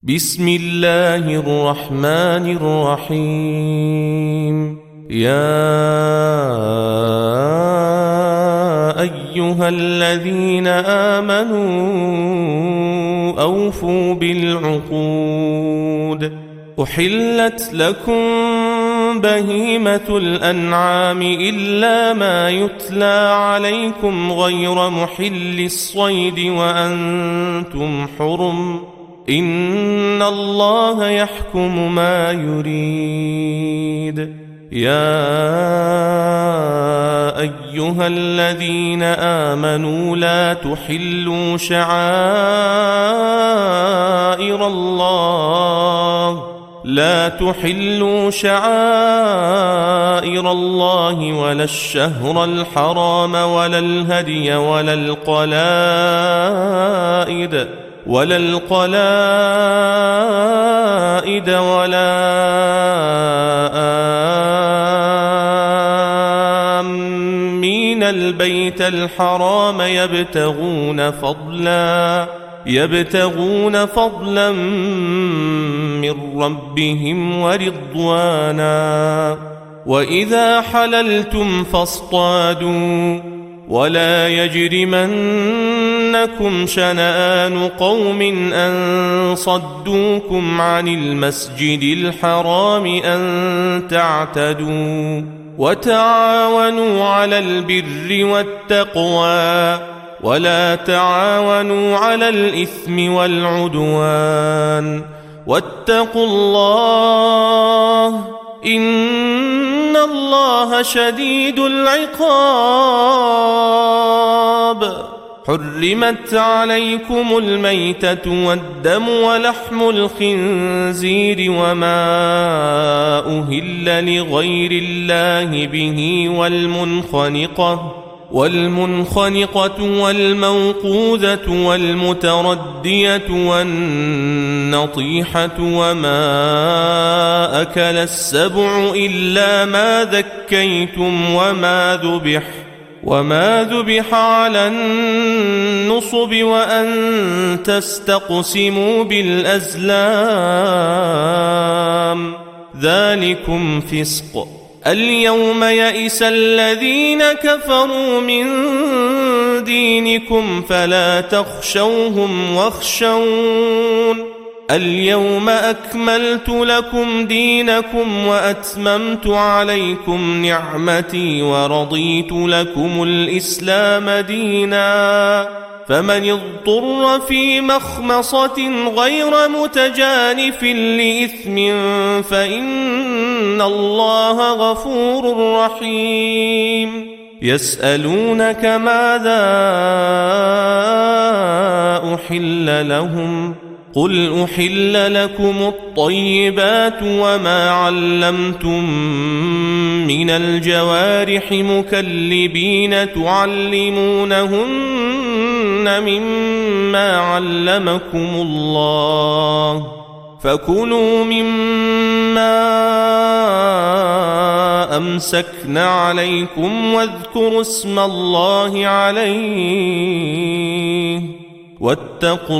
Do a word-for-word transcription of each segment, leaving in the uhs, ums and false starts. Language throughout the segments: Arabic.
بسم الله الرحمن الرحيم. يا أيها الذين آمنوا أوفوا بالعقود. أحلت لكم بهيمة الأنعام إلا ما يتلى عليكم غير محل الصيد وأنتم حرم، إن الله يحكم ما يريد. يا أيها الذين آمنوا لا تحلوا شعائر الله لا تحلوا شعائر الله ولا الشهر الحرام ولا الهدي ولا القلائد ولا القلائد ولا آمين البيت الحرام يبتغون فضلا يبتغون فضلا من ربهم ورضوانا. وإذا حللتم فاصطادوا ولا يجرمنكم شنآن قوم أن صدوكم عن المسجد الحرام أن تعتدوا، وتعاونوا على البر والتقوى ولا تعاونوا على الإثم والعدوان، واتقوا الله إن الله شديد العقاب. حرمت عليكم الميتة والدم ولحم الخنزير وما أهل لغير الله به والمنخنقة والمنخنقة والموقوذة والمتردية والنطيحة وما أكل السبع إلا ما ذكيتم وما ذبح وما ذبح على النصب وأن تستقسموا بالأزلام، ذلكم فسق. اليوم يئس الذين كفروا من دينكم فلا تخشوهم واخشون. اليوم أكملت لكم دينكم وأتممت عليكم نعمتي ورضيت لكم الإسلام دينا. فمن اضطر في مخمصة غير متجانف لإثم فإن الله غفور رحيم. يسألونك ماذا أحل لهم قل أحل لكم الطيبات وما علمتم من الجوارح مكلبين تعلمونهن مما علمكم الله، فكلوا مما أمسكن عليكم واذكروا اسم الله عليه واتقوا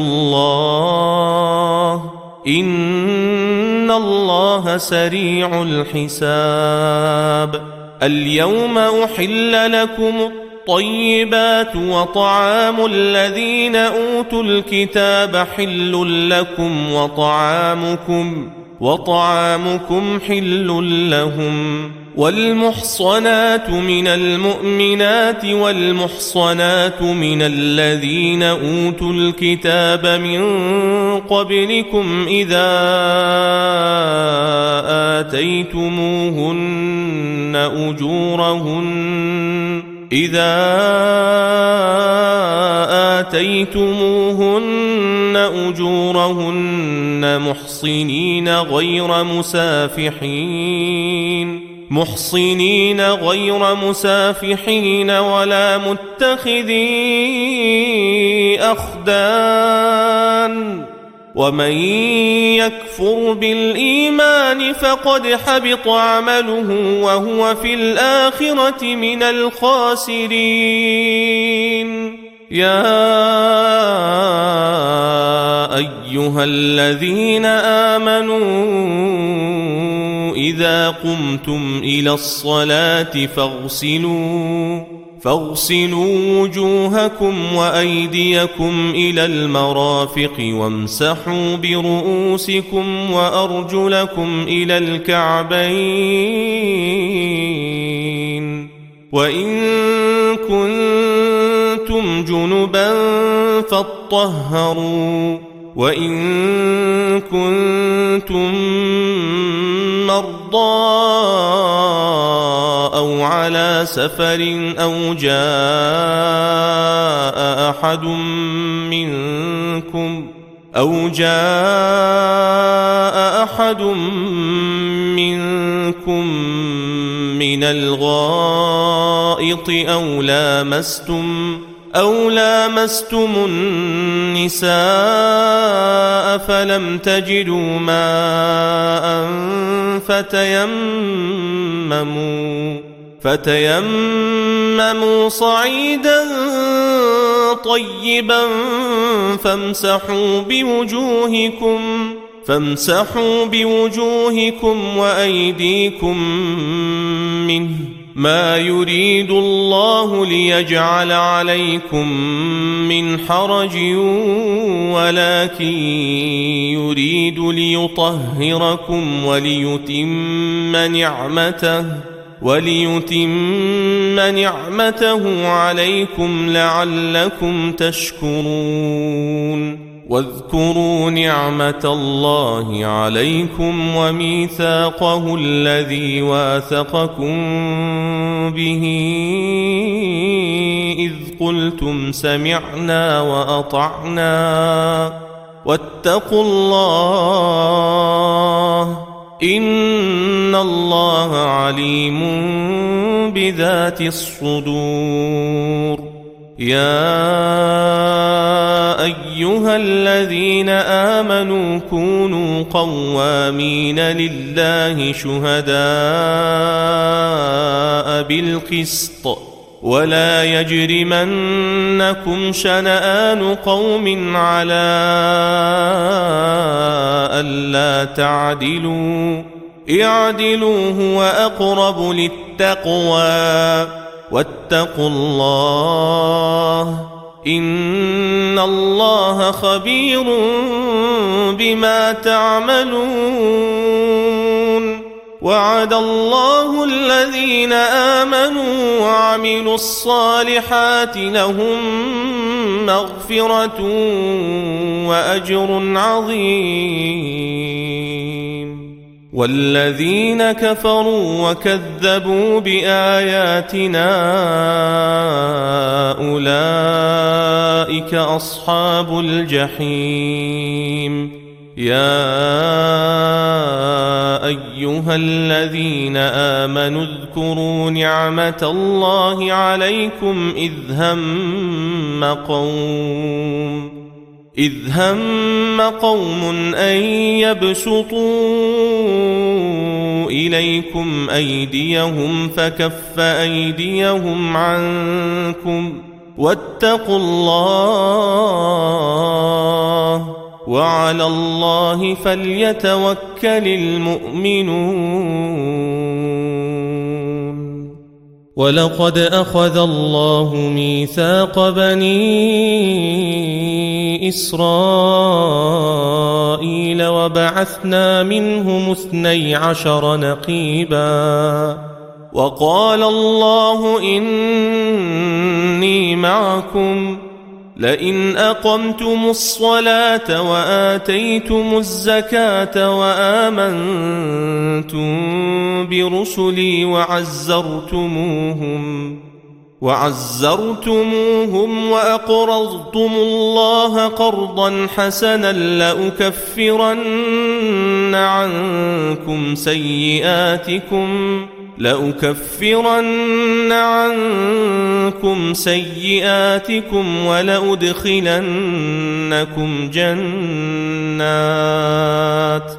الله إن الله سريع الحساب. اليوم أحل لكم الطيبات وطعام الذين أوتوا الكتاب حل لكم وطعامكم وطعامكم حل لهم. والمحصنات من المؤمنات والمحصنات من الذين أوتوا الكتاب من قبلكم إذا آتيتموهن أجورهن إذا آتيتموهن أجورهن محصنين غير مسافحين محصنين غير مسافحين ولا متخذي أخدان. ومن يكفر بالإيمان فقد حبط عمله وهو في الآخرة من الخاسرين. يا أيها الذين آمنوا إذا قمتم إلى الصلاة فاغسلوا فاغسلوا وجوهكم وأيديكم إلى المرافق وامسحوا برؤوسكم وأرجلكم إلى الكعبين وإن كنتم جنبا فاطهروا وإن كنتم مرضى أو على سفر أو جاء أحد منكم أو جاء أحد منكم من الغائط أو لامستم أو لامستم النساء فلم تجدوا ماء فتيمموا فتيمموا صعيدا طيبا فامسحوا بوجوهكم فامسحوا بوجوهكم وأيديكم منه ما يريد الله ليجعل عليكم من حرج ولكن يريد ليطهركم وليتم نعمته وليتم نعمته عليكم لعلكم تشكرون واذكروا نعمة الله عليكم وميثاقه الذي واثقكم به إذ قلتم سمعنا وأطعنا واتقوا الله إن الله عليم بذات الصدور يا أيها الذين آمنوا كونوا قوامين لله شهداء بالقسط ولا يجرمنكم شنآن قوم على ألا تعدلوا اعدلوا هو أقرب للتقوى واتقوا الله إن الله خبير بما تعملون وعد الله الذين آمنوا وعملوا الصالحات لهم مغفرة وأجر عظيم والذين كفروا وكذبوا بآياتنا أولئك أصحاب الجحيم يا أيها الذين آمنوا اذكروا نعمة الله عليكم إذ هم قوم إذ هم قوم أن يبسطوا إليكم أيديهم فكف أيديهم عنكم واتقوا الله وعلى الله فليتوكل المؤمنون ولقد أخذ الله ميثاق بني إسرائيل وبعثنا منهم اثني عشر نقيبا وقال الله إني معكم لئن أقمتم الصلاة وآتيتم الزكاة وآمنتم برسلي وعزرتموهم وعزرتموهم وأقرضتم الله قرضا حسنا لأكفرن عنكم سيئاتكم لأكفرن عنكم سيئاتكم ولأدخلنكم جنات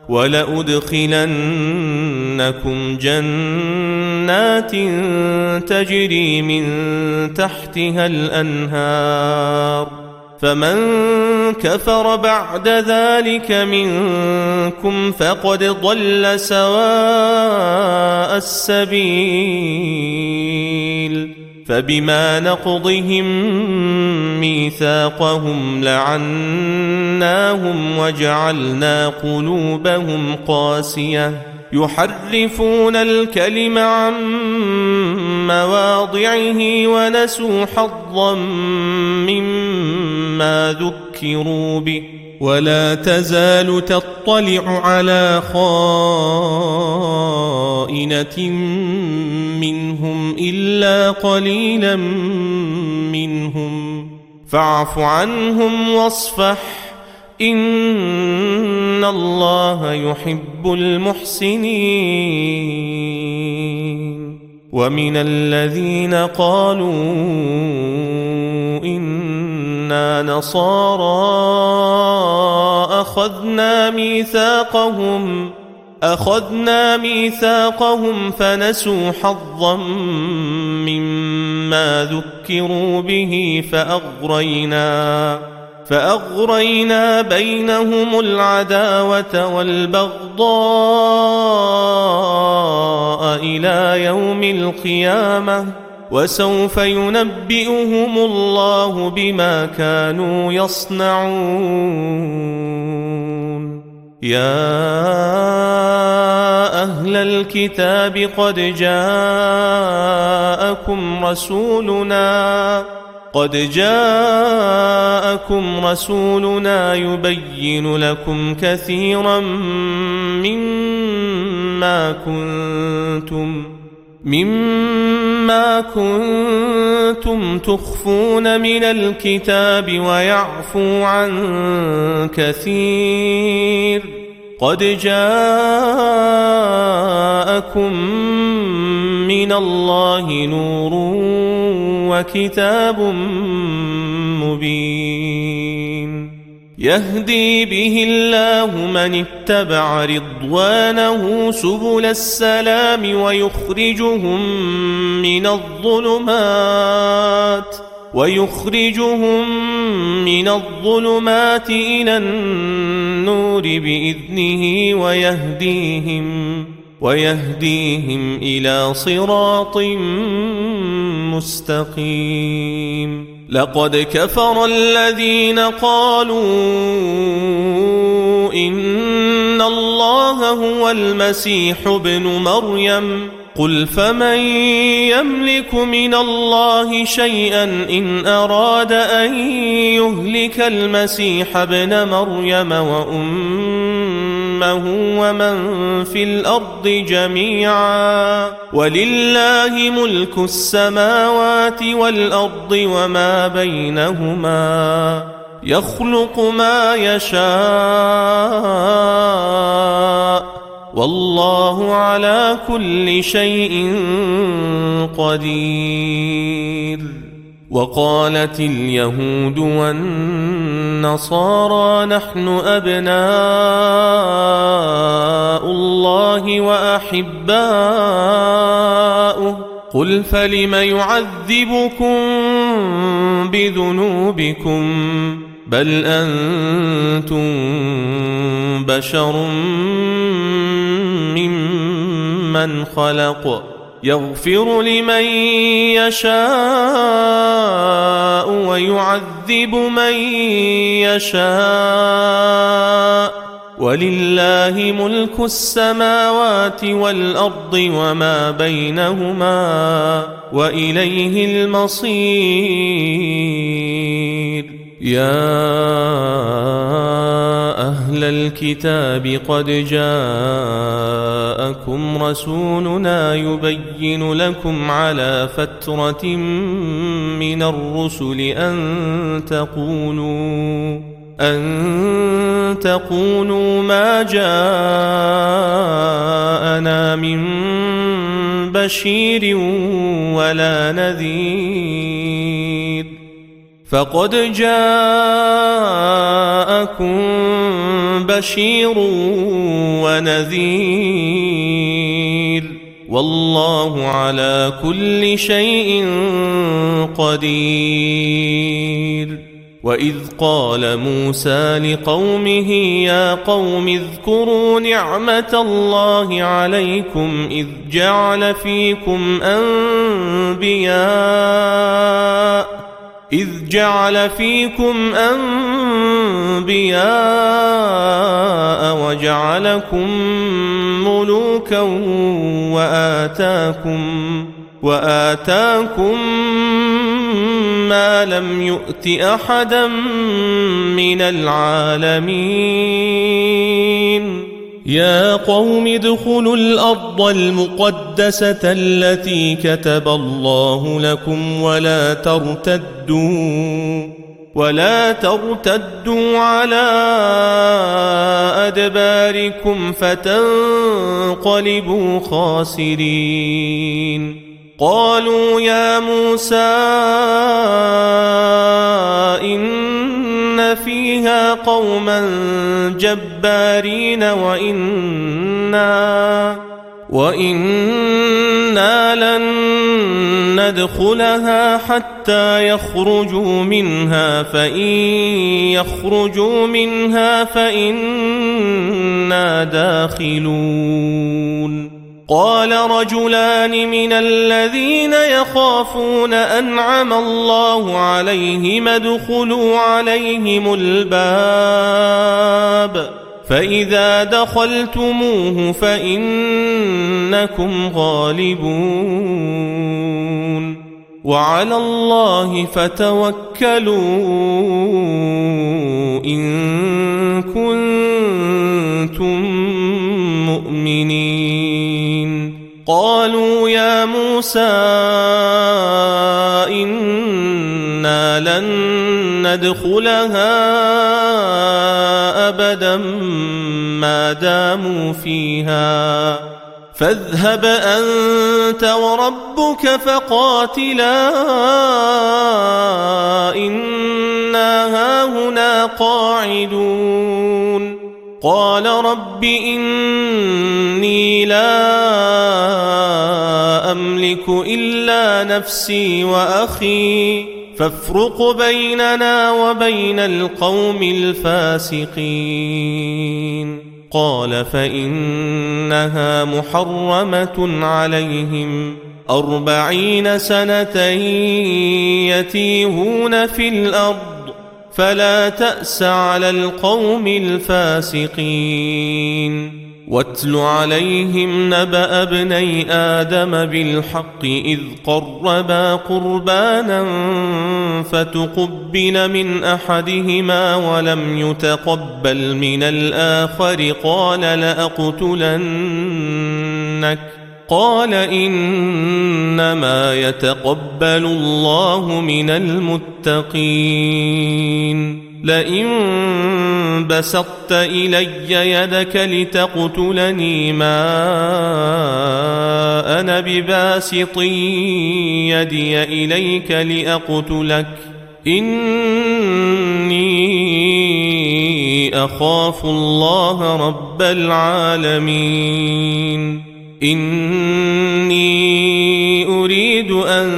ولأدخلنكم جنات تجري من تحتها الأنهار فمن كفر بعد ذلك منكم فقد ضل سواء السبيل فبما نقضهم ميثاقهم لعناهم وجعلنا قلوبهم قاسية يحرفون الكلم عن مواضعه ونسوا حظا مما ذكروا به ولا تزال تطلع على خائنة منهم إلا قليلا منهم فاعف عنهم واصفح إن الله يحب المحسنين ومن الذين قالوا إنا نصارى أخذنا ميثاقهم أخذنا ميثاقهم فنسوا حظا مما ذكروا به فأغرينا فأغرينا بينهم العداوة والبغضاء إلى يوم القيامة وسوف ينبئهم الله بما كانوا يصنعون يا أهل الكتاب قد جاءكم رسولنا قد جاءكم رسولنا يبين لكم كثيرا مما كنتم مما كنتم تخفون من الكتاب ويعفو عن كثير قد جاءكم من الله نور وكتاب مبين يهدي به الله من اتبع رضوانه سبل السلام ويخرجهم من الظلمات ويخرجهم من الظلمات إلى النور بإذنه ويهديهم ويهديهم إلى صراط مستقيم لقد كفر الذين قالوا إن الله هو المسيح ابن مريم قل فمن يملك من الله شيئا إن أراد أن يهلك المسيح ابن مريم وأمه ومن في الأرض جميعا ولله ملك السماوات والأرض وما بينهما يخلق ما يشاء والله على كل شيء قدير وقالت اليهود والنصارى نحن أبناء الله وأحباؤه قل فلم يعذبكم بذنوبكم بل أنتم بشر ممن خلق يغفر لمن يشاء ويعذب من يشاء ولله ملك السماوات والأرض وما بينهما وإليه المصير يا أهل الكتاب قد جاءكم رسولنا يبين لكم على فترة من الرسل أن تقولوا أن تقولوا ما جاءنا من بشير ولا نذير فقد جاءكم بشير ونذير والله على كل شيء قدير وإذ قال موسى لقومه يا قوم اذكروا نعمة الله عليكم إذ جعل فيكم أنبياء إذ جعل فيكم أنبياء وجعلكم ملوكا وآتاكم وآتاكم ما لم يؤت أحدا من العالمين يا قوم ادخلوا الأرض المقدسة التي كتب الله لكم ولا ترتدوا ولا ترتدوا على أدباركم فتنقلبوا خاسرين قالوا يا موسى إن فيها قوما جبارين وإنا وإنا لن ندخلها حتى يخرجوا منها فإن يخرجوا منها فإنا داخلون قال رجلان من الذين يخافون أنعم الله عليهم ادخلوا عليهم الباب فإذا دخلتموه فإنكم غالبون وعلى الله فتوكلوا إن كنتم مؤمنين قالوا يا موسى إنا لن ندخلها أبدا ما داموا فيها فاذهب أنت وربك فقاتلا إنا هاهنا قاعدون قال رب إني لا أملك إلا نفسي وأخي فافرق بيننا وبين القوم الفاسقين قال فإنها محرمة عليهم أربعين سنة يتيهون في الأرض فلا تأس على القوم الفاسقين واتل عليهم نبأ ابني آدم بالحق إذ قربا قربانا فتقبل من أحدهما ولم يتقبل من الآخر قال لأقتلنك قال إنما يتقبل الله من المتقين لئن بسطت إلي يدك لتقتلني ما أنا بباسط يدي إليك لأقتلك إني أخاف الله رب العالمين إني أريد أن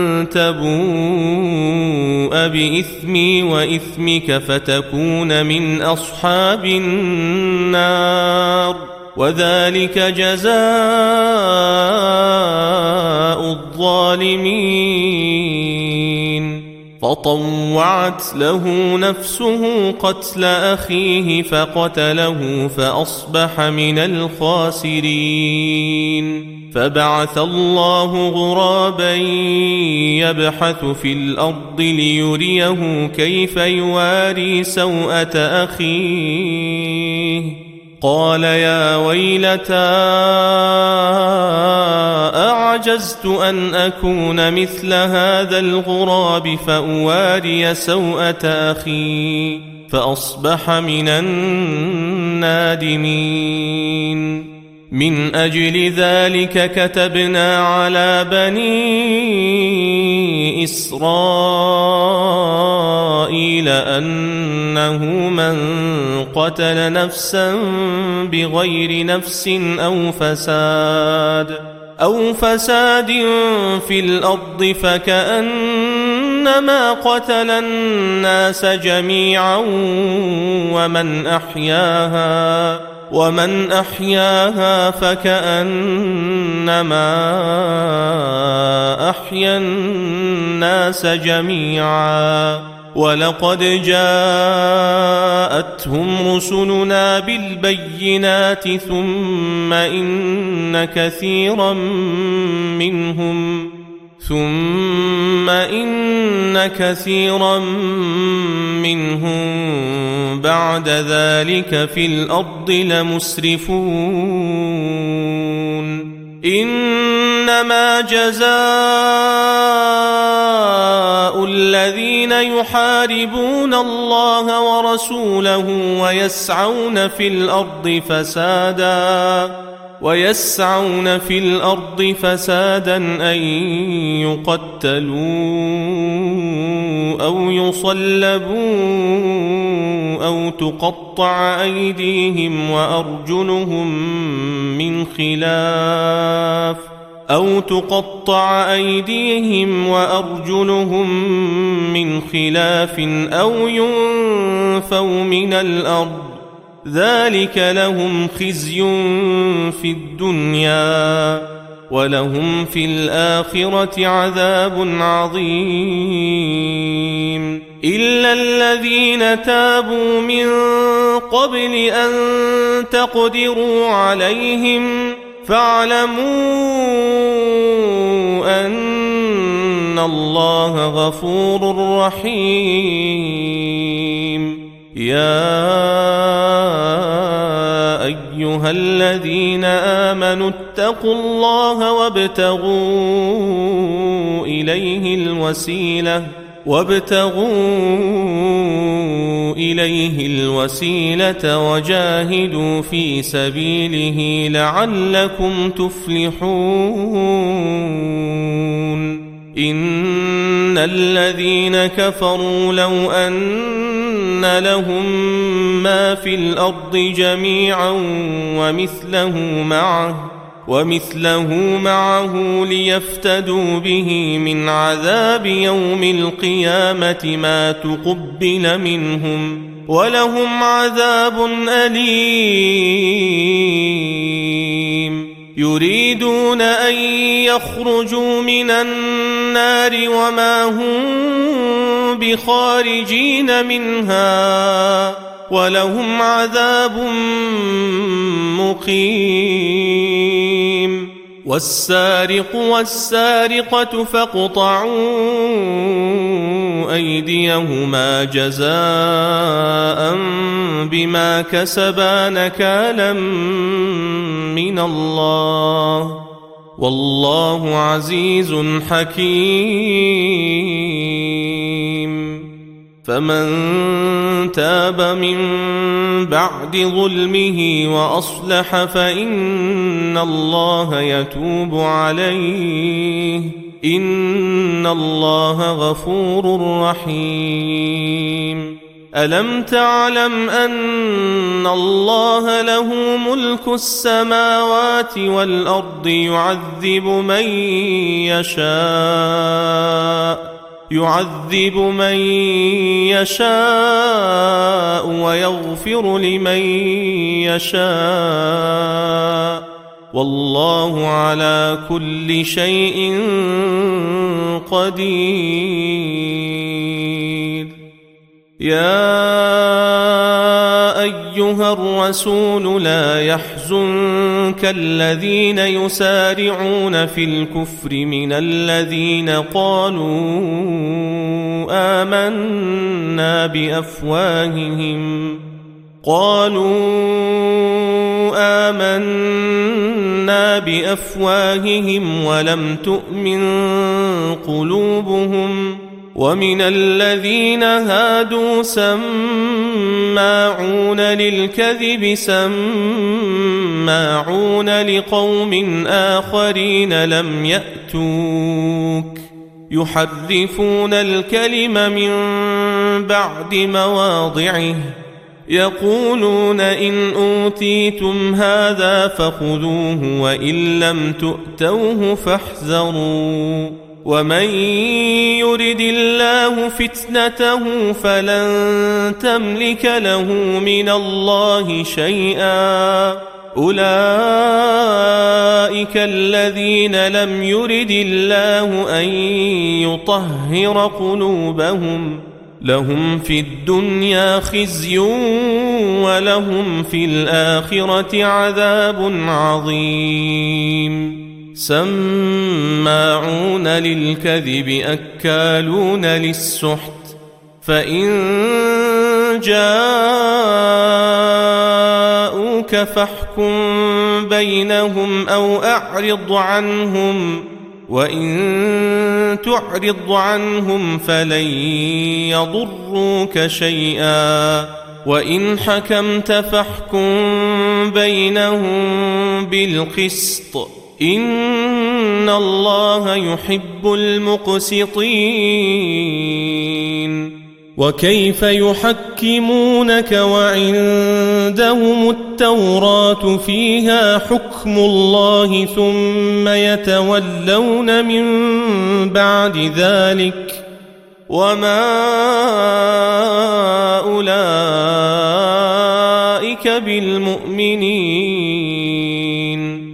تبوء بإثمي وإثمك فتكون من أصحاب النار وذلك جزاء الظالمين فطوعت له نفسه قتل أخيه فقتله فأصبح من الخاسرين فبعث الله غرابا يبحث في الأرض ليريه كيف يواري سوءة أخيه قال يا ويلتى أعجزت أن أكون مثل هذا الغراب فأواري سوءة أخي فأصبح من النادمين من أجل ذلك كتبنا على بني إسرائيل أنه من قتل نفسا بغير نفس أو فساد أو فساد في الأرض فكأنما فكأنما قتل الناس جميعا ومن أحياها ومن أحياها فكأنما أحيا الناس جميعا ولقد جاءتهم رسلنا بالبينات ثم إن كثيرا منهم ثم إن كثيرا منهم بعد ذلك في الأرض لمسرفون إنما جزاء الذين يحاربون الله ورسوله ويسعون في الأرض فسادا ويسعون في الأرض فسادا أن يقتلوا أو يصلبوا أو تقطع أيديهم وأرجلهم من خلاف أو تقطع أيديهم وأرجلهم من خلاف أو ينفوا من الأرض ذلك لهم خزي في الدنيا ولهم في الآخرة عذاب عظيم إلا الذين تابوا من قبل أن تقدروا عليهم فاعلموا أن الله غفور رحيم يا أيها الذين آمنوا اتقوا الله وابتغوا إليه الوسيلة وابتغوا إليه الوسيلة وجاهدوا في سبيله لعلكم تفلحون إن الذين كفروا لو أن لهم ما في الأرض جميعا ومثله معه ومثله معه ليفتدوا به من عذاب يوم القيامة ما تقبل منهم ولهم عذاب أليم يريدون أن يخرجوا من النار وما هم بخارجين منها ولهم عذاب مقيم والسارق والسارقة فاقطعوا أيديهما جزاء بما كسبا نكالا من الله والله عزيز حكيم فمن تاب من بعد ظلمه وأصلح فإن الله يتوب عليه إن الله غفور رحيم ألم تعلم أن الله له ملك السماوات والأرض يعذب من يشاء يعذب من يشاء ويغفر لمن يشاء والله على كل شيء قدير يا أيها الرسول لا يحزنك الذين يسارعون في الكفر من الذين قالوا آمنا بأفواههم قالوا آمنا بأفواههم ولم تؤمن قلوبهم ومن الذين هادوا سماعون للكذب سماعون لقوم آخرين لم يأتوك يحرفون الكلم من بعد مواضعه يقولون إن أوتيتم هذا فخذوه وإن لم تؤتوه فاحذروا ومن يرد الله فتنته فلن تملك له من الله شيئا أولئك الذين لم يرد الله أن يطهر قلوبهم لهم في الدنيا خزي ولهم في الآخرة عذاب عظيم سماعون للكذب أكالون للسحت فإن جاءوك فاحكم بينهم أو أعرض عنهم وإن تعرض عنهم فلن يضروك شيئا وإن حكمت فاحكم بينهم بالقسط إن الله يحب المقسطين وكيف يحكمونك وعندهم التوراة فيها حكم الله ثم يتولون من بعد ذلك وما أولئك بالمؤمنين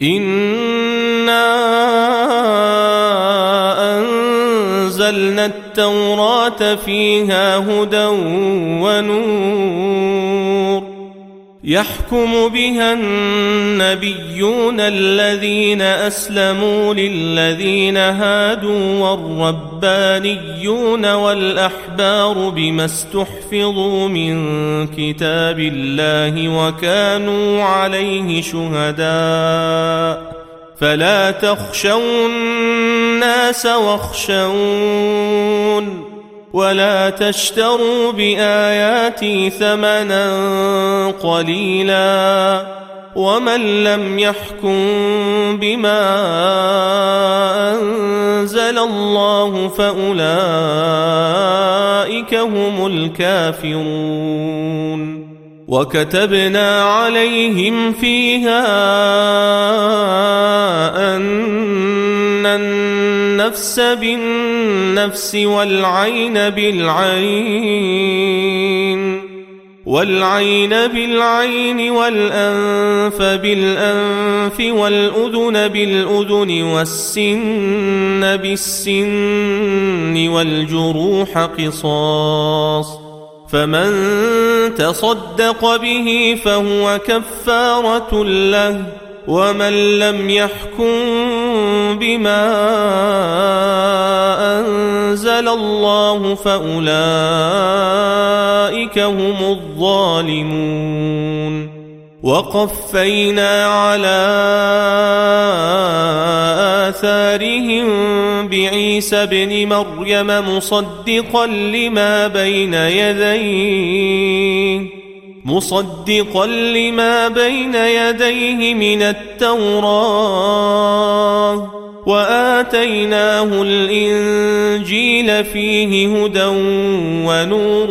إنا أنزلنا التوراة فيها هدى ونور يحكم بها النبيون الذين أسلموا للذين هادوا والربانيون والأحبار بما استحفظوا من كتاب الله وكانوا عليه شهداء فلا تخشوا الناس واخشون ولا تشتروا بآياتي ثمنا قليلا ومن لم يحكم بما أنزل الله فأولئك هم الكافرون وكتبنا عليهم فيها أن النفس بالنفس والعين بالعين والعين بالعين والأنف بالأنف والأذن بالأذن والسن بالسن والجروح قصاص فمن تصدق به فهو كفارة له ومن لم يحكم بما أنزل الله فأولئك هم الظالمون وقفينا على آثارهم بعيسى ابن مريم مصدقا لما بين يديه مصدقا لما بين يديه من التوراة وآتيناه الإنجيل فيه هدى ونور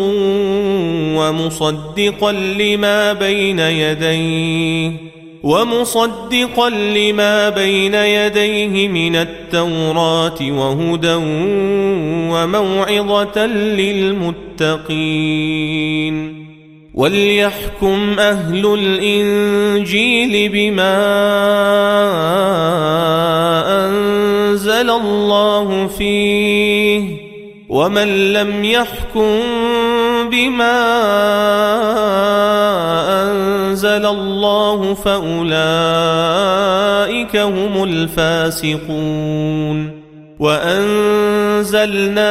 ومصدقا لما بين يديه ومصدقا لما بين يديه من التوراة وهدى وموعظة للمتقين وليحكم أهل الإنجيل بما أنزل الله فيه ومن لم يحكم بما أنزل الله فأولئك هم الفاسقون وأنزلنا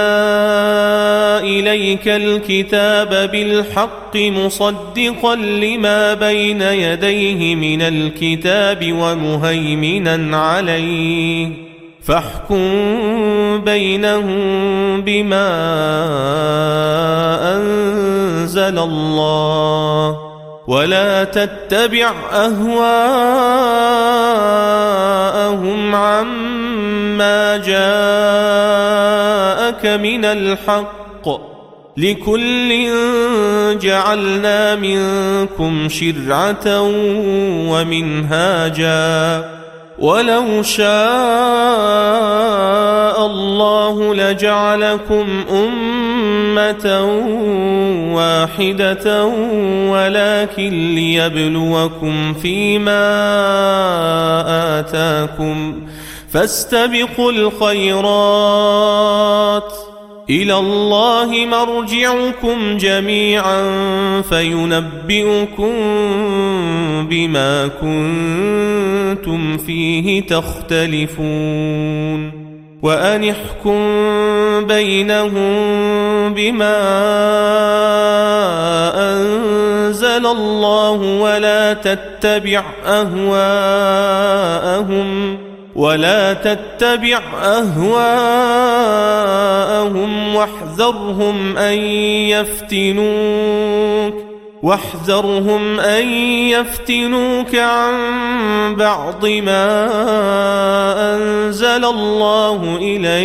إليك الكتاب بالحق مصدقا لما بين يديه من الكتاب ومهيمنا عليه فاحكم بينهم بما أنزل الله ولا تتبع أهواءهم عما جاءك من الحق لكل جعلنا منكم شرعة ومنهاجا ولو شاء الله لجعلكم أمة واحدة ولكن ليبلوكم فيما آتاكم فاستبقوا الخيرات إلى الله مرجعكم جميعا فينبئكم بما كنتم فيه تختلفون وأن احكم بينهم بما أنزل الله ولا تتبع أهواءهم ولا تتبع أهواءهم واحذرهم أن يفتنوك واحذرهم أن يفتنوك عن بعض ما أنزل الله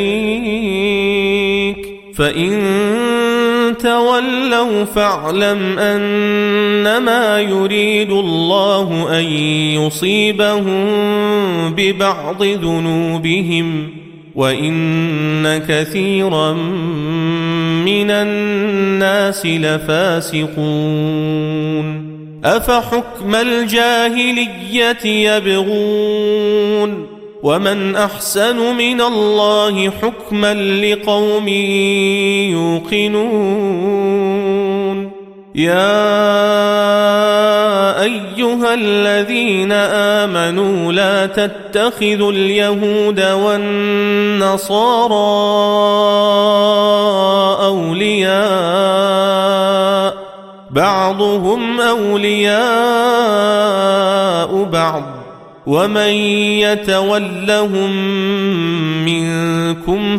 إليك فإن تولوا فاعلم أنما يريد الله أن يصيبهم ببعض ذنوبهم وإن كثيرا من الناس لفاسقون أفحكم الجاهلية يبغون ومن أحسن من الله حكما لقوم يوقنون يا أيها الذين آمنوا لا تتخذوا اليهود والنصارى أولياء بعضهم أولياء بعض ومن يتولهم منكم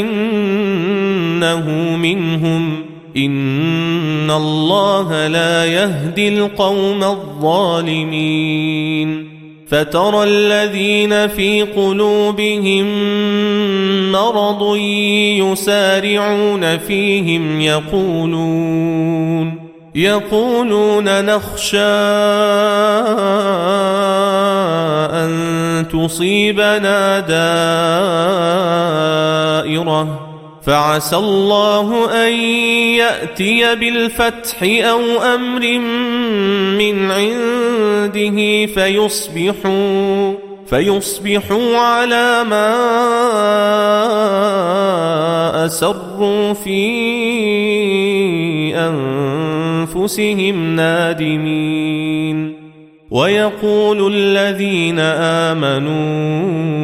فإنه منهم إن الله لا يهدي القوم الظالمين فترى الذين في قلوبهم مرض يسارعون فيهم يقولون يقولون نخشى أن تصيبنا دائرة فعسى الله أن يأتي بالفتح أو أمر من عنده فيصبحوا فيصبحوا على ما أسروا في أنفسهم نادمين ويقول الذين آمنوا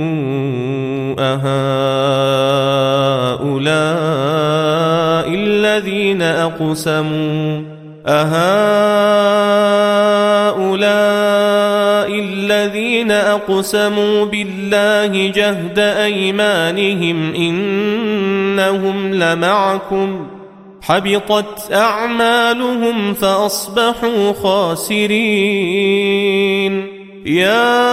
أهؤلاء الذين أقسموا أهؤلاء الذين أقسموا بالله جهد أيمانهم إنهم لمعكم حبطت أعمالهم فأصبحوا خاسرين يا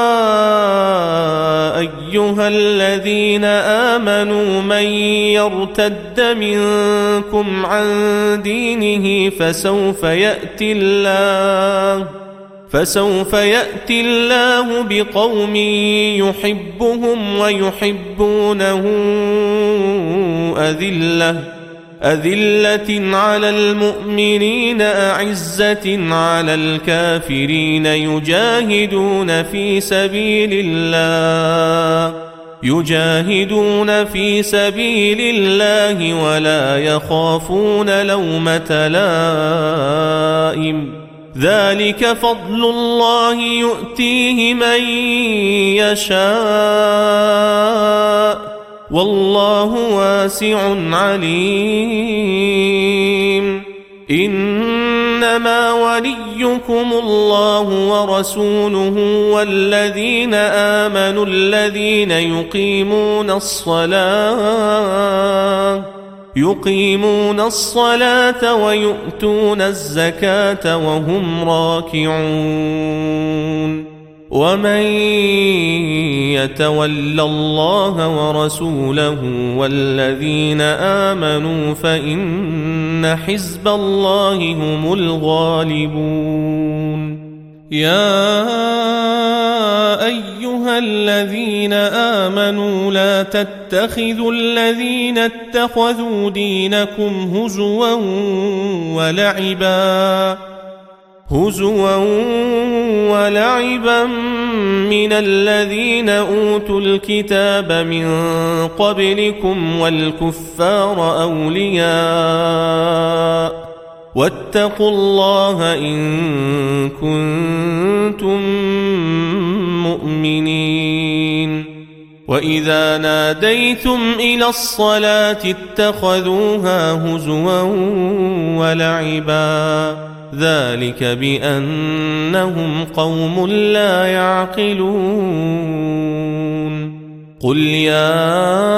أيها الذين آمنوا من يرتد منكم عن دينه فسوف يأتي الله فسوف يأتي الله بقوم يحبهم ويحبونه أذلة أذلة على المؤمنين أعزة على الكافرين يجاهدون في سبيل الله يجاهدون في سبيل الله ولا يخافون لومة لائم ذلك فضل الله يؤتيه من يشاء والله واسع عليم إنما وليكم الله ورسوله والذين آمنوا الذين يقيمون الصلاة يقيمون الصلاة ويؤتون الزكاة وهم راكعون ومن يتول الله ورسوله والذين آمنوا فإن حزب الله هم الغالبون يا أيها أيها الذين آمنوا لا تتخذوا الذين اتخذوا دينكم هزوا ولعبا هزوا ولعبا من الذين أوتوا الكتاب من قبلكم والكفار أولياء واتقوا الله إن كنتم مؤمنين وإذا ناديتم إلى الصلاة اتخذوها هزوا ولعبا ذلك بأنهم قوم لا يعقلون قل يا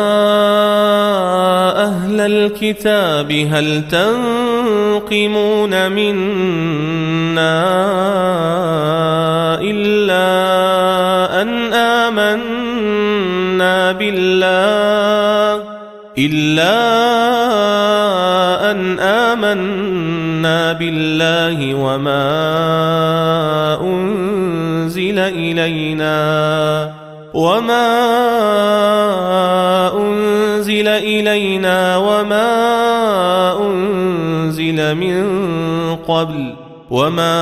أهل الكتاب هل تنقمون منا إلا أن آمنا بالله إلا أن آمنا بالله وما أنزل إلينا وما أنزل إلينا وما أنزل من قبل وما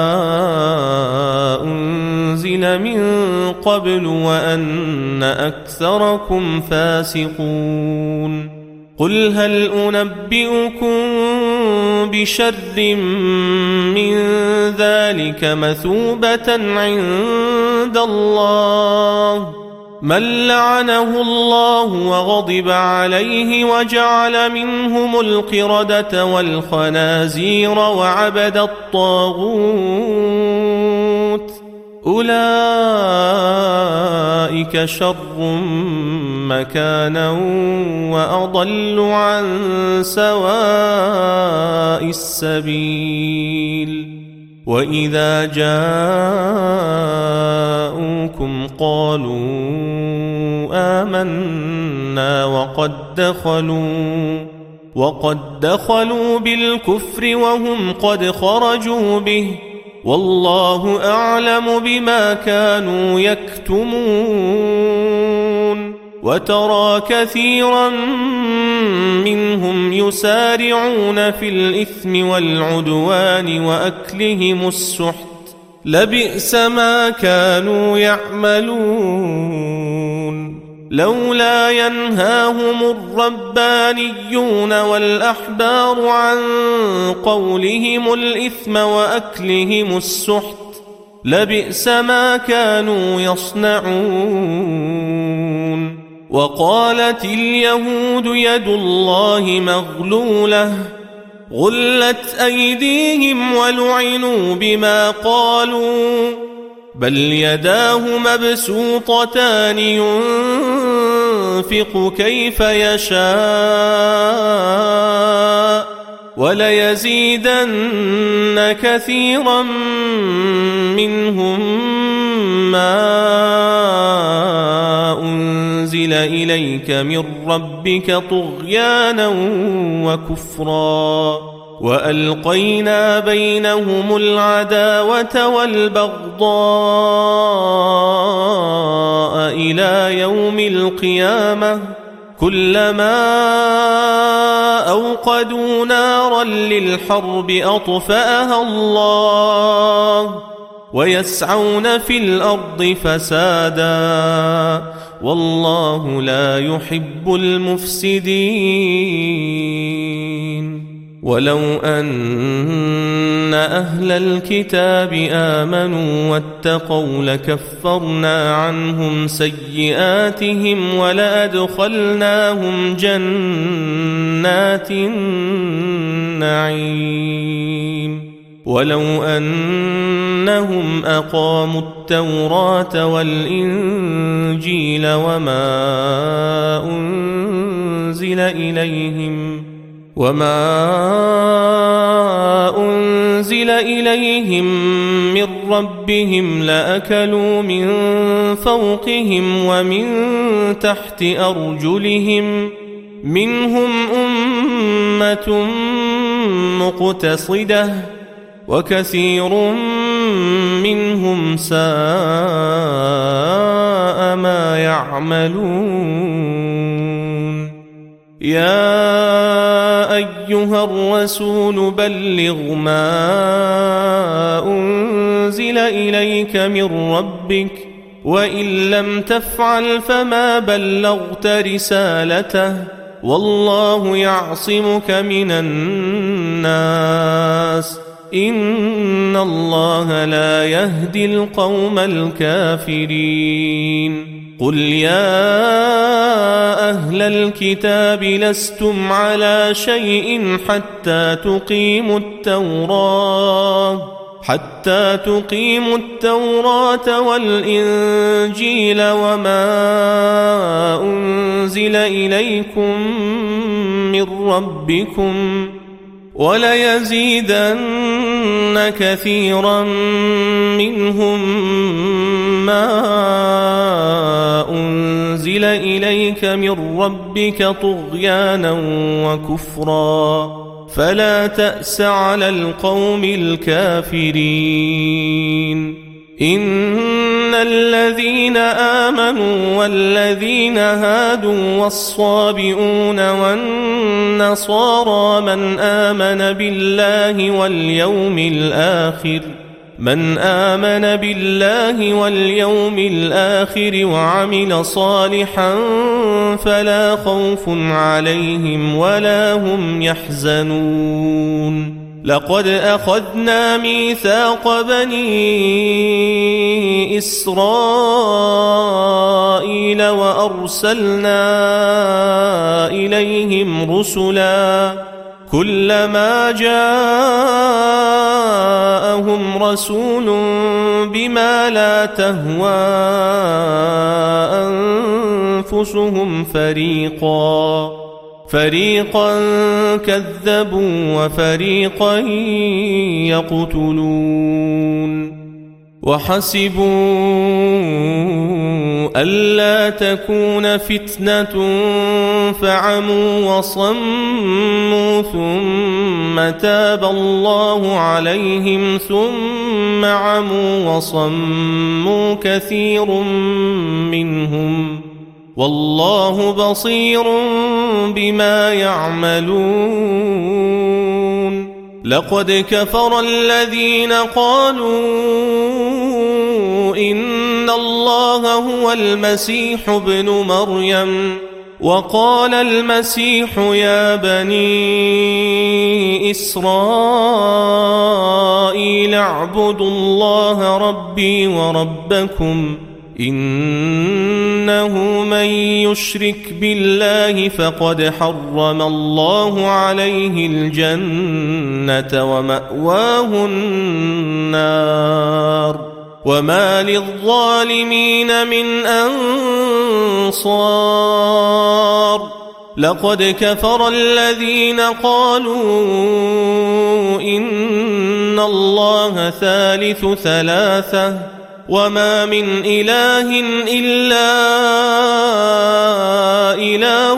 أنزل من قبل وأن أكثركم فاسقون قل هل أنبئكم بشر من ذلك مثوبة عند الله من لعنه الله وغضب عليه وجعل منهم القردة والخنازير وعبد الطاغوت أولئك شر مكانا وأضل عن سواء السبيل وإذا جاءوكم قالوا آمنا وقد دخلوا وقد دخلوا بالكفر وهم قد خرجوا به والله أعلم بما كانوا يكتمون وترى كثيرا منهم يسارعون في الإثم والعدوان وأكلهم السحت لبئس ما كانوا يعملون لولا ينهاهم الربانيون والأحبار عن قولهم الإثم وأكلهم السحت لبئس ما كانوا يصنعون وقالت اليهود يد الله مغلولة غلت أيديهم ولعنوا بما قالوا بل يداه مبسوطتان ينفق كيف يشاء وليزيدن كثيرا منهم ما أنزل إليك من ربك طغيانا وكفرا وألقينا بينهم العداوة والبغضاء إلى يوم القيامة كلما أوقدوا نارا للحرب أطفأها الله ويسعون في الأرض فسادا والله لا يحب المفسدين ولو أن أهل الكتاب آمنوا واتقوا لكفرنا عنهم سيئاتهم ولأدخلناهم جنات النعيم ولو أنهم أقاموا التوراة والإنجيل وما أنزل إليهم وما أنزل إليهم من ربهم لأكلوا من فوقهم ومن تحت أرجلهم منهم أمة مقتصدة وكثير منهم ساء يعملون يا أيها الرسول بلغ ما أنزل إليك من ربك وإن لم تفعل فما بلغت رسالته والله يعصمك من الناس إن الله لا يهدي القوم الكافرين قل يا أهل الكتاب لستم على شيء حتى تقيموا التوراة حتى تقيموا التوراة والإنجيل وما أنزل إليكم من ربكم وليزيدن كثيرا منهم ما أنزل إليك من ربك طغيانا وكفرا فلا تأس على القوم الكافرين إن الذين آمنوا والذين هادوا والصابئون والنصارى من آمن بالله واليوم الآخر من آمن بالله واليوم الآخر وعمل صالحا فلا خوف عليهم ولا هم يحزنون لقد أخذنا ميثاق بني إسرائيل وأرسلنا إليهم رسلا كلما جاءهم رسول بما لا تهوى أنفسهم فريقا فريقا كذبوا وفريقا يقتلون وحسبوا ألا تكون فتنة فعموا وصموا ثم تاب الله عليهم ثم عموا وصموا كثير منهم والله بصير بما يعملون لقد كفر الذين قالوا إن الله هو المسيح ابن مريم وقال المسيح يا بني إسرائيل اعبدوا الله ربي وربكم إنه من يشرك بالله فقد حرم الله عليه الجنة ومأواه النار وما للظالمين من أنصار لقد كفر الذين قالوا إن الله ثالث ثلاثة وما من إله إلا إله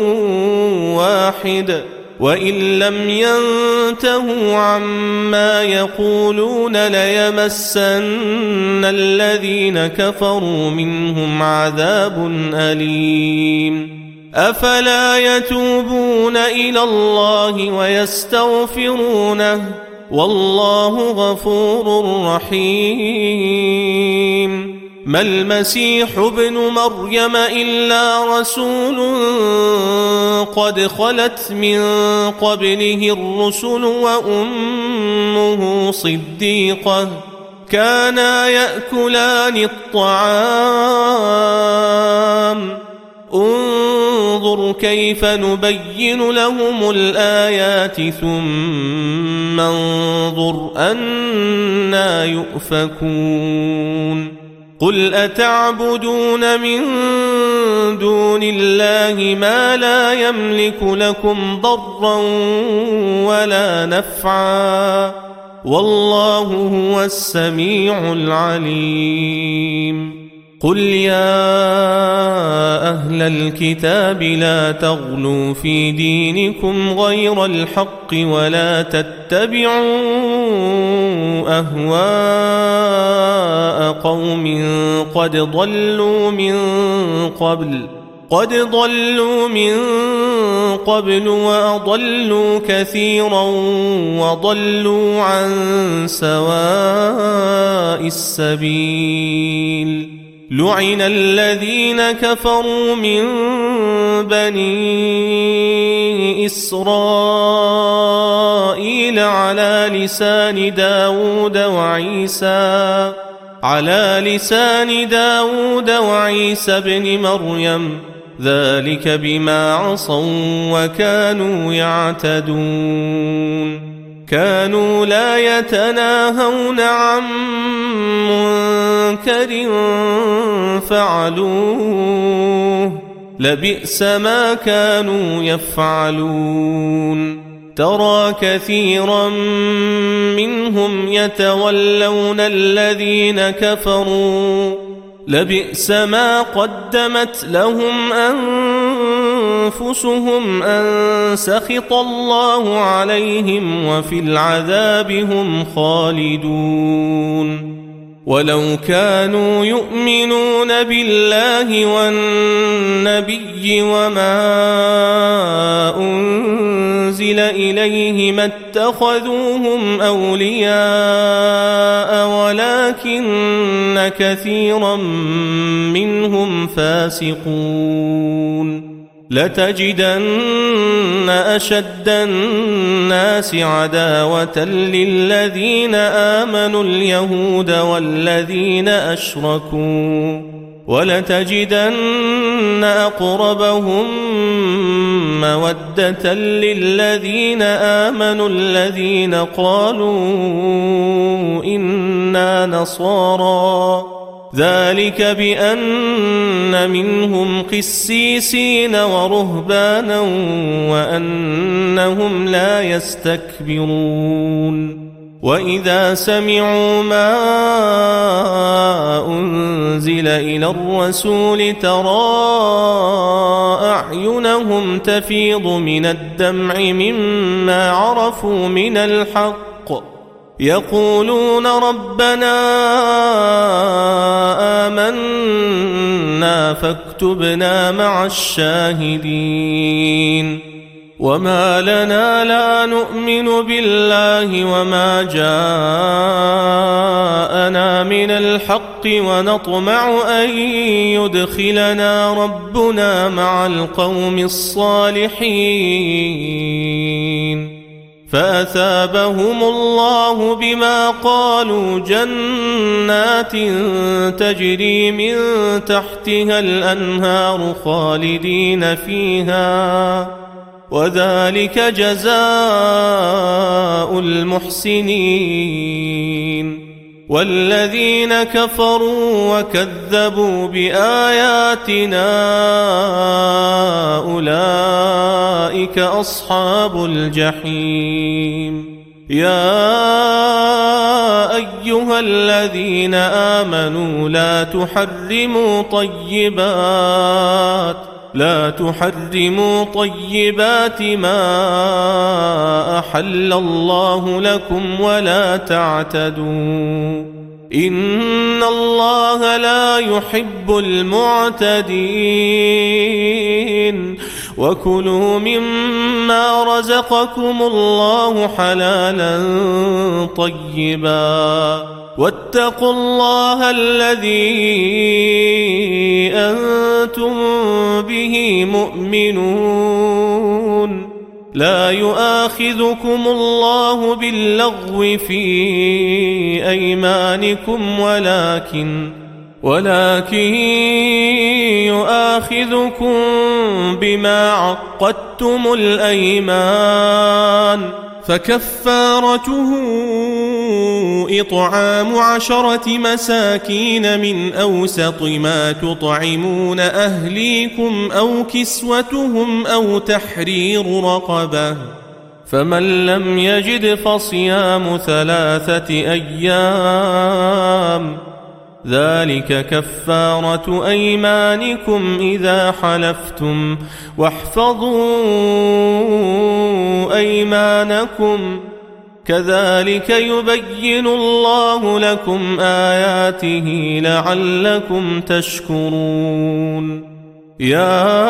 واحد وإن لم ينتهوا عما يقولون ليمسن الذين كفروا منهم عذاب أليم أفلا يتوبون إلى الله ويستغفرونه والله غفور رحيم ما المسيح ابن مريم إلا رسول قد خلت من قبله الرسل وأمه صديقة كانا يأكلان الطعام انظر كيف نبين لهم الآيات ثم انظر أنا يؤفكون قل أتعبدون من دون الله ما لا يملك لكم ضرا ولا نفعا والله هو السميع العليم قل يا أهل الكتاب لا تغلوا في دينكم غير الحق ولا تتبعوا أهواء قوم قد ضلوا من قبل قد ضلوا من قبل وأضلوا كثيرا وضلوا عن سواء السبيل لعن الذين كفروا من بني إسرائيل على لسان داود وعيسى على لسان داود وعيسى بن مريم ذلك بما عصوا وكانوا يعتدون كانوا لا يتناهون عن منكر فعلوه لبئس ما كانوا يفعلون ترى كثيرا منهم يتولون الذين كفروا لبئس ما قدمت لهم أنفسهم أن سخط الله عليهم وفي العذاب هم خالدون ولو كانوا يؤمنون بالله والنبي وما أنزل إليه ما اتخذوهم أولياء ولكن كثيرا منهم فاسقون لتجدن أشد الناس عداوة للذين آمنوا اليهود والذين أشركوا ولتجدن أقربهم مودة للذين آمنوا الذين قالوا إنا نصارى ذلك بأن منهم قسيسين ورهبانا وأنهم لا يستكبرون وإذا سمعوا ما أنزل إلى الرسول ترى أعينهم تفيض من الدمع مما عرفوا من الحق يقولون ربنا آمنا فاكتبنا مع الشاهدين وما لنا لا نؤمن بالله وما جاءنا من الحق ونطمع أن يدخلنا ربنا مع القوم الصالحين فأثابهم الله بما قالوا جنات تجري من تحتها الأنهار خالدين فيها وذلك جزاء المحسنين والذين كفروا وكذبوا بآياتنا أولئك أصحاب الجحيم يا أيها الذين آمنوا لا تحرموا طيبات لا تحرموا طيبات ما أحل الله لكم ولا تعتدوا إن الله لا يحب المعتدين وكلوا مما رزقكم الله حلالا طيبا واتقوا الله الذي أنتم به مؤمنون لا يؤاخذكم الله باللغو في أيمانكم ولكن ولكن يؤاخذكم بما عقدتم الأيمان فكفارته إطعام عشرة مساكين من أوسط ما تطعمون أهليكم أو كسوتهم أو تحرير رقبة فمن لم يجد فصيام ثلاثة أيام ذلك كفارة أيمانكم إذا حلفتم واحفظوا أيمانكم كذلك يبين الله لكم آياته لعلكم تشكرون. يا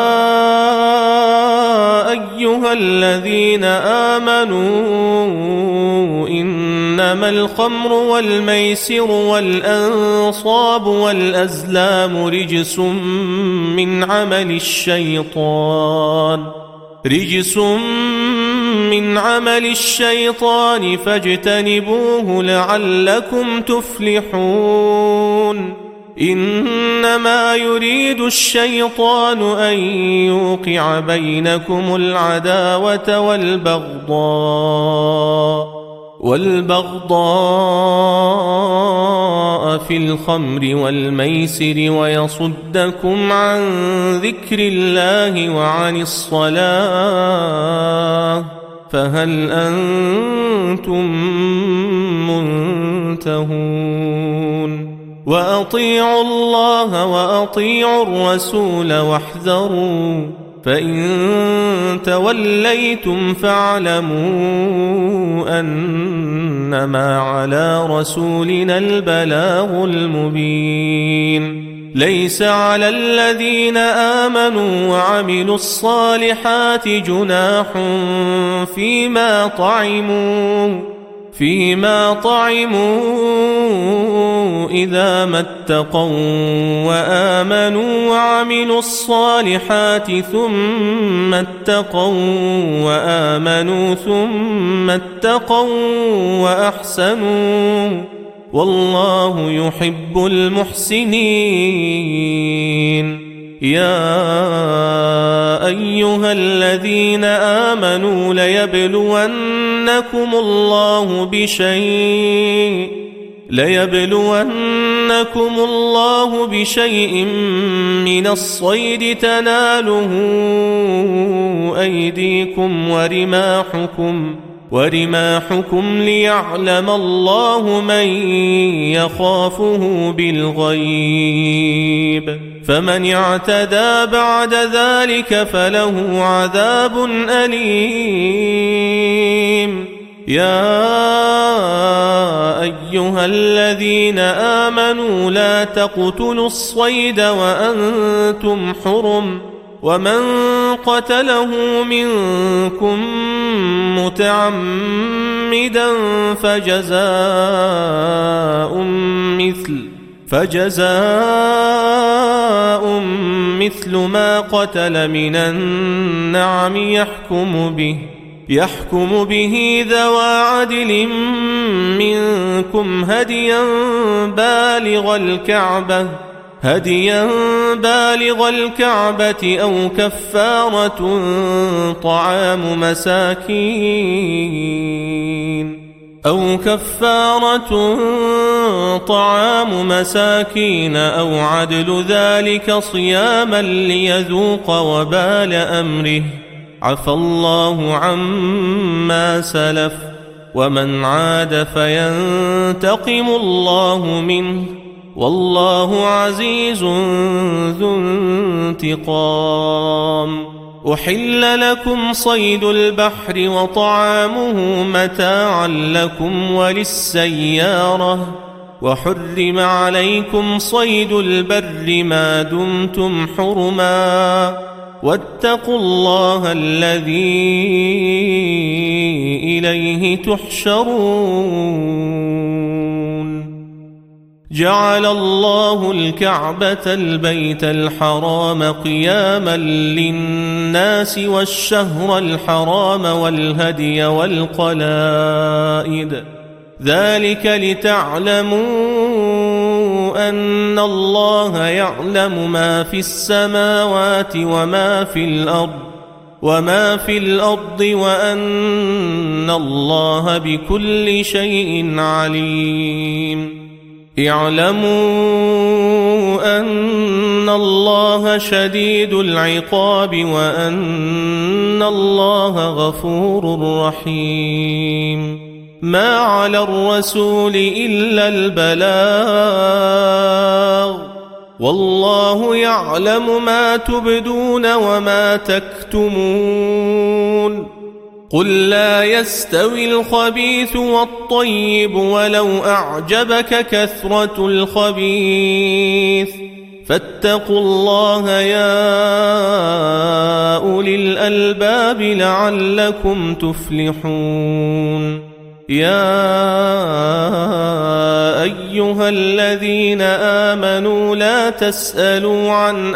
أيها الذين آمنوا إنما الخمر والميسر والأنصاب والأزلام رجس من عمل الشيطان رجس من عمل الشيطان فاجتنبوه لعلكم تفلحون. إنما يريد الشيطان أن يوقع بينكم العداوة والبغضاء والبغضاء في الخمر والميسر ويصدكم عن ذكر الله وعن الصلاة فهل أنتم منتهون؟ وأطيعوا الله وأطيعوا الرسول واحذروا فإن توليتم فاعلموا أنما على رسولنا البلاغ المبين. ليس على الذين آمنوا وعملوا الصالحات جناح فيما طعموا فيما طعموا إذا ما اتقوا وآمنوا وعملوا الصالحات ثم اتقوا وآمنوا ثم اتقوا وأحسنوا والله يحب المحسنين. يا أيها الذين آمنوا ليبلونكم الله بشيء ليبلونكم الله بشيء من الصيد تناله أيديكم ورماحكم ورماحكم ليعلم الله من يخافه بالغيب فمن اعتدى بعد ذلك فله عذاب أليم. يا أيها الذين آمنوا لا تقتلوا الصيد وأنتم حرم ومن قتله منكم متعمدا فجزاء مثل فجزاء مثل ما قتل من النعم يحكم به يحكم به ذوى عدل منكم هديا بالغ الكعبة هديا بالغ الكعبة أو كفارة طعام مساكين أو كفارة طعام مساكين أو عدل ذلك صياما ليذوق وبال أمره عفى الله عما سلف ومن عاد فينتقم الله منه والله عزيز ذو انتقام. أحل لكم صيد البحر وطعامه متاعا لكم وللسيارة وحرم عليكم صيد البر ما دمتم حرما واتقوا الله الذي إليه تحشرون. جعل الله الكعبة البيت الحرام قياما للناس والشهر الحرام والهدي والقلائد ذلك لتعلموا أن الله يعلم ما في السماوات وما في الأرض وما في الأرض وأن الله بكل شيء عليم. اعلموا أن الله شديد العقاب وأن الله غفور رحيم. ما على الرسول إلا البلاغ والله يعلم ما تبدون وما تكتمون قل لا يستوي الخبيث والطيب ولو أعجبك كثرة الخبيث فاتقوا الله يا أولي الألباب لعلكم تفلحون يا أيها الذين آمنوا لا تسألوا عن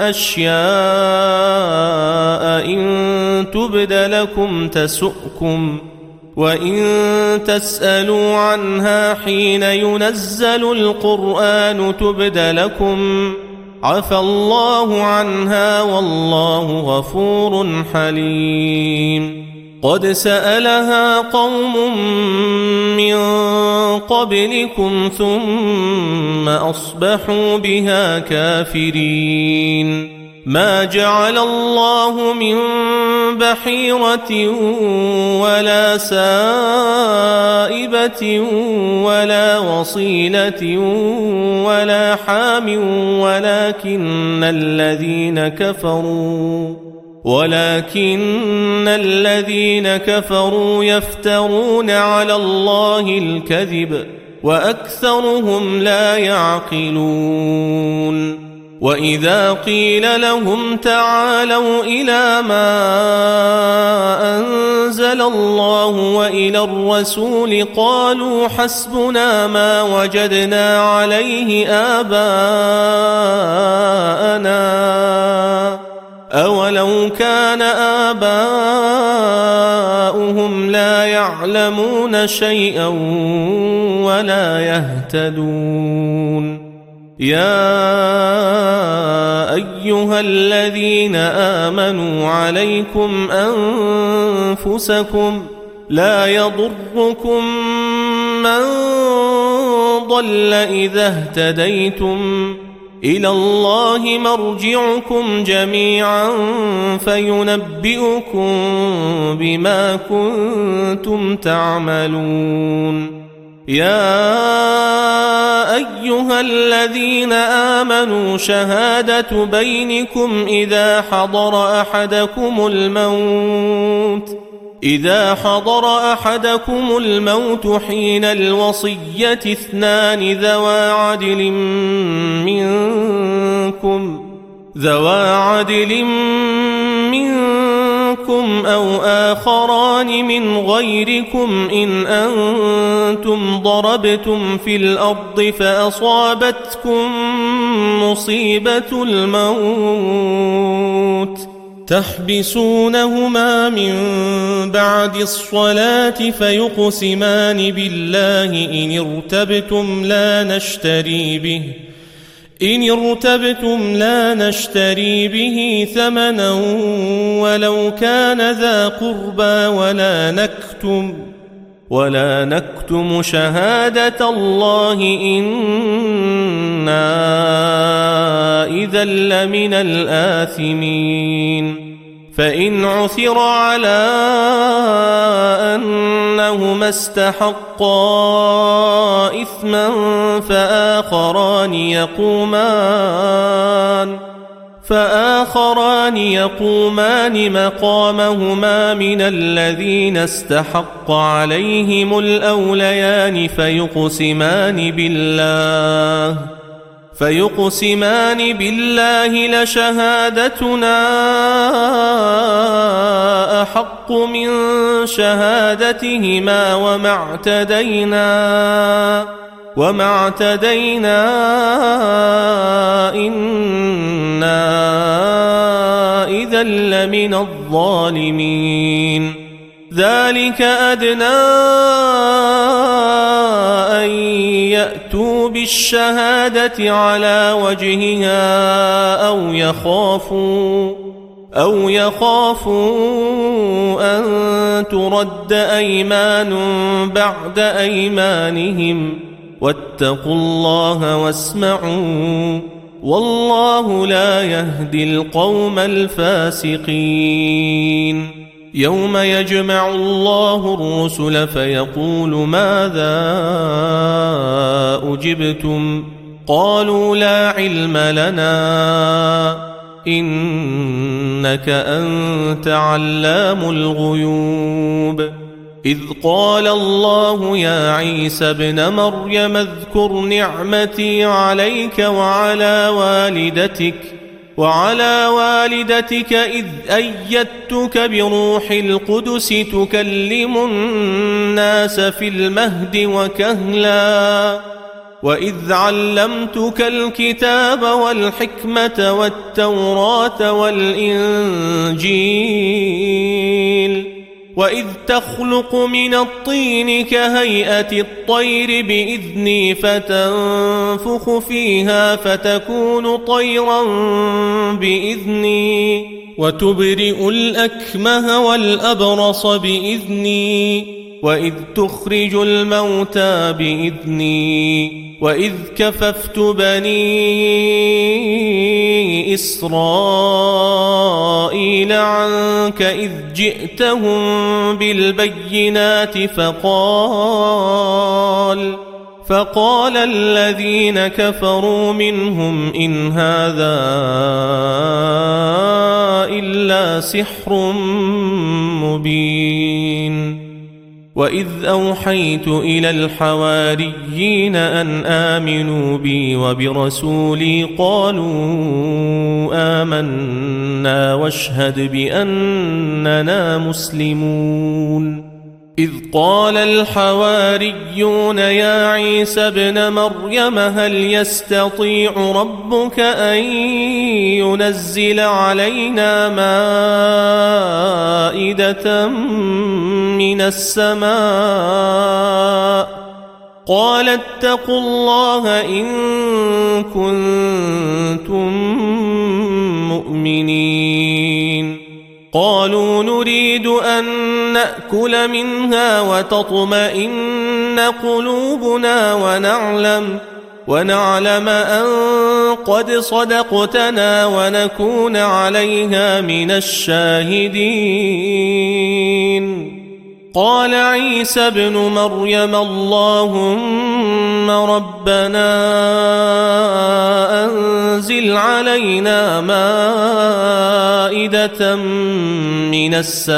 أشياء إن تبد لكم تسؤكم وإن تسألوا عنها حين ينزل القرآن تبد لكم عفى الله عنها والله غفور حليم قد سألها قوم من قبلكم ثم أصبحوا بها كافرين ما جعل الله من بحيرة ولا سائبة ولا وصيلة ولا حام ولكن الذين كفروا ولكن الذين كفروا يفترون على الله الكذب وأكثرهم لا يعقلون وإذا قيل لهم تعالوا إلى ما أنزل الله وإلى الرسول قالوا حسبنا ما وجدنا عليه آباءنا أولو كان آباؤهم لا يعلمون شيئا ولا يهتدون يا أيها الذين آمنوا عليكم أنفسكم لا يضركم من ضل إذا اهتديتم إلى الله مرجعكم جميعا فينبئكم بما كنتم تعملون يا أيها الذين آمنوا شهادة بينكم إذا حضر أحدكم الموت إذا حضر أحدكم الموت حين الوصية اثنان ذوى عدل منكم ذوى عدل منكم أو آخران من غيركم إن أنتم ضربتم في الأرض فأصابتكم مصيبة الموت تحبسونهما من بعد الصلاة فيقسمان بالله إن ارتبتم لا نشتري به إن ارتبتم لا نشتري به ثمنا ولو كان ذا قربى ولا نكتم ولا نكتم شهادة الله إنا إذا لمن الآثمين فإن عثر على أنهما استحقا إثما فآخران يقومان فآخران يقومان مقامهما من الذين استحق عليهم الأوليان فيقسمان بالله فيقسمان بالله لشهادتنا أحق من شهادتهما وما اعتدينا وما اعتدينا إنا إذا لمن الظالمين ذلك أدنى أن يأتوا بالشهادة على وجهها أو يخافوا أو يخافوا أن ترد أيمان بعد أيمانهم واتقوا الله واسمعوا والله لا يهدي القوم الفاسقين يوم يجمع الله الرسل فيقول ماذا أجبتم قالوا لا علم لنا إنك أنت علام الغيوب إذ قال الله يا عيسى ابن مريم اذكر نعمتي عليك وعلى والدتك وعلى والدتك إذ أيدتك بروح القدس تكلم الناس في المهد وكهلا وإذ علمتك الكتاب والحكمة والتوراة والإنجيل وإذ تخلق من الطين كهيئة الطير بإذني فتنفخ فيها فتكون طيرا بإذني وتبرئ الأكمه والأبرص بإذني وإذ تخرج الموتى بإذني وإذ كففت بني إسرائيل عنك إذ جئتهم بالبينات فقال فقال الذين كفروا منهم إن هذا إلا سحر مبين وإذ أوحيت إلى الحواريين أن آمنوا بي وبرسولي قالوا آمنا واشهد بأننا مسلمون إذ قال الحواريون يا عيسى ابن مريم هل يستطيع ربك أن ينزل علينا مائدة من السماء قال اتقوا الله إن كنتم مؤمنين قالوا نريد أن نأكل منها وتطمئن قلوبنا ونعلم ونعلم أن قد صدقتنا ونكون عليها من الشاهدين قال عيسى ابن مريم اللهم ربنا أنزل علينا مائدة من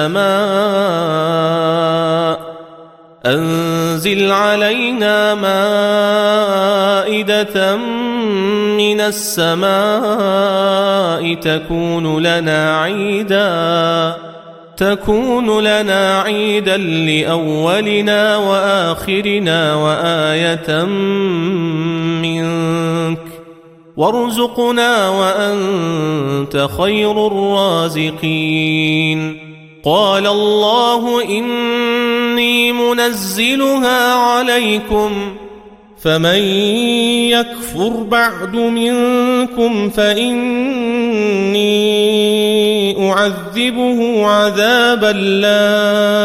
السماء أنزل علينا مائدة من السماء تكون لنا عيداً تكون لنا عيدا لأولنا وآخرنا وآية منك وارزقنا وأنت خير الرازقين قال الله إني منزلها عليكم فمن يكفر بعد منكم فإني أعذبه عذابا لا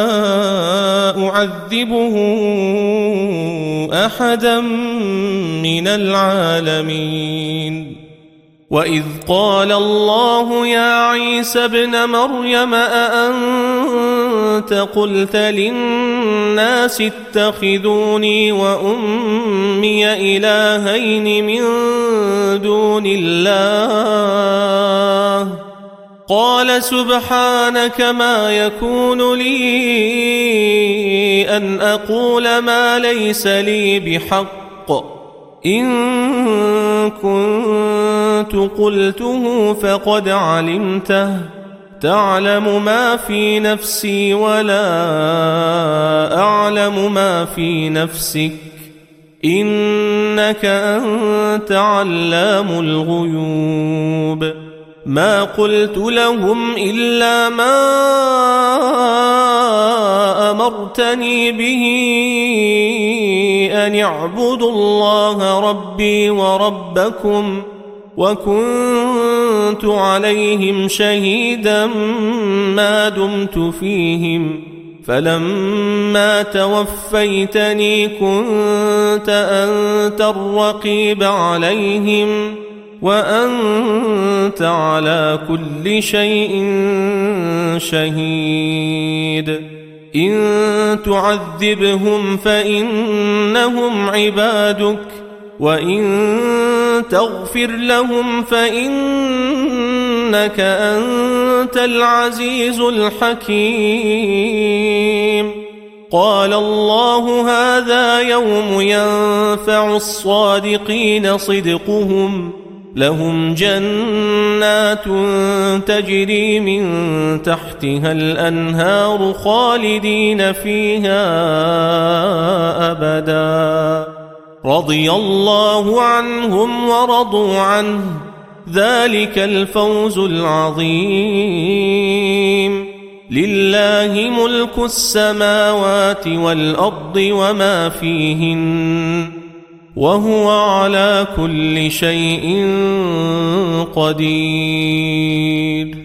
أعذبه أحدا من العالمين وإذ قال الله يا عيسى ابن مريم أأنت قلت للناس اتخذوني وأمي إلهين من دون الله قال سبحانك ما يكون لي أن أقول ما ليس لي بحق إن كنت قلته فقد علمته تعلم ما في نفسي ولا أعلم ما في نفسك إنك أنت علام الغيوب ما قلت لهم إلا ما أمرتني به أن اعبدوا الله ربي وربكم وكنت عليهم شهيدا ما دمت فيهم فلما توفيتني كنت أنت الرقيب عليهم وأنت على كل شيء شهيد إن تعذبهم فإنهم عبادك وإن تغفر لهم فإنك أنت العزيز الحكيم قال الله هذا يوم ينفع الصادقين صدقهم لهم جنات تجري من تحتها الأنهار خالدين فيها أبدا رضي الله عنهم ورضوا عنه ذلك الفوز العظيم لله ملك السماوات والأرض وما فيهن وهو على كل شيء قدير